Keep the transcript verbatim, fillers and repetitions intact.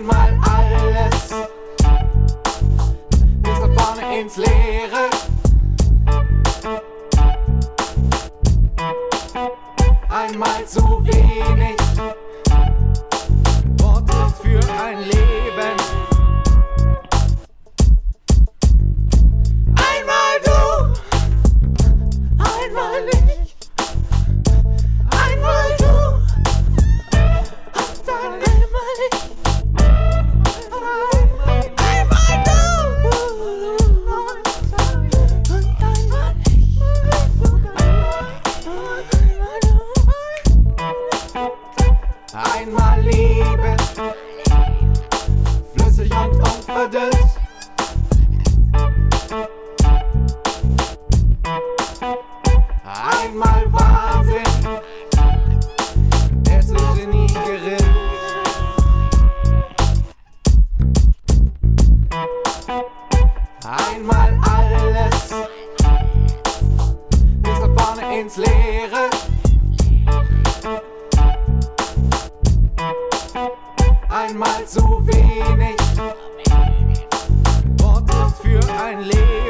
Einmal alles bis nach vorne ins Leere. Einmal zu wenig Worte für ein Leben. Einmal du, einmal ich. Einmal du und dann einmal ich. Einmal du und einmal ich. Einmal Liebe, flüssig und unverdünnt. Einmal Wahnsinn, der zu Genie gerinnt. Einmal alles bis nach vorne ins Leere. Einmal zu wenig Worte für ein Leben.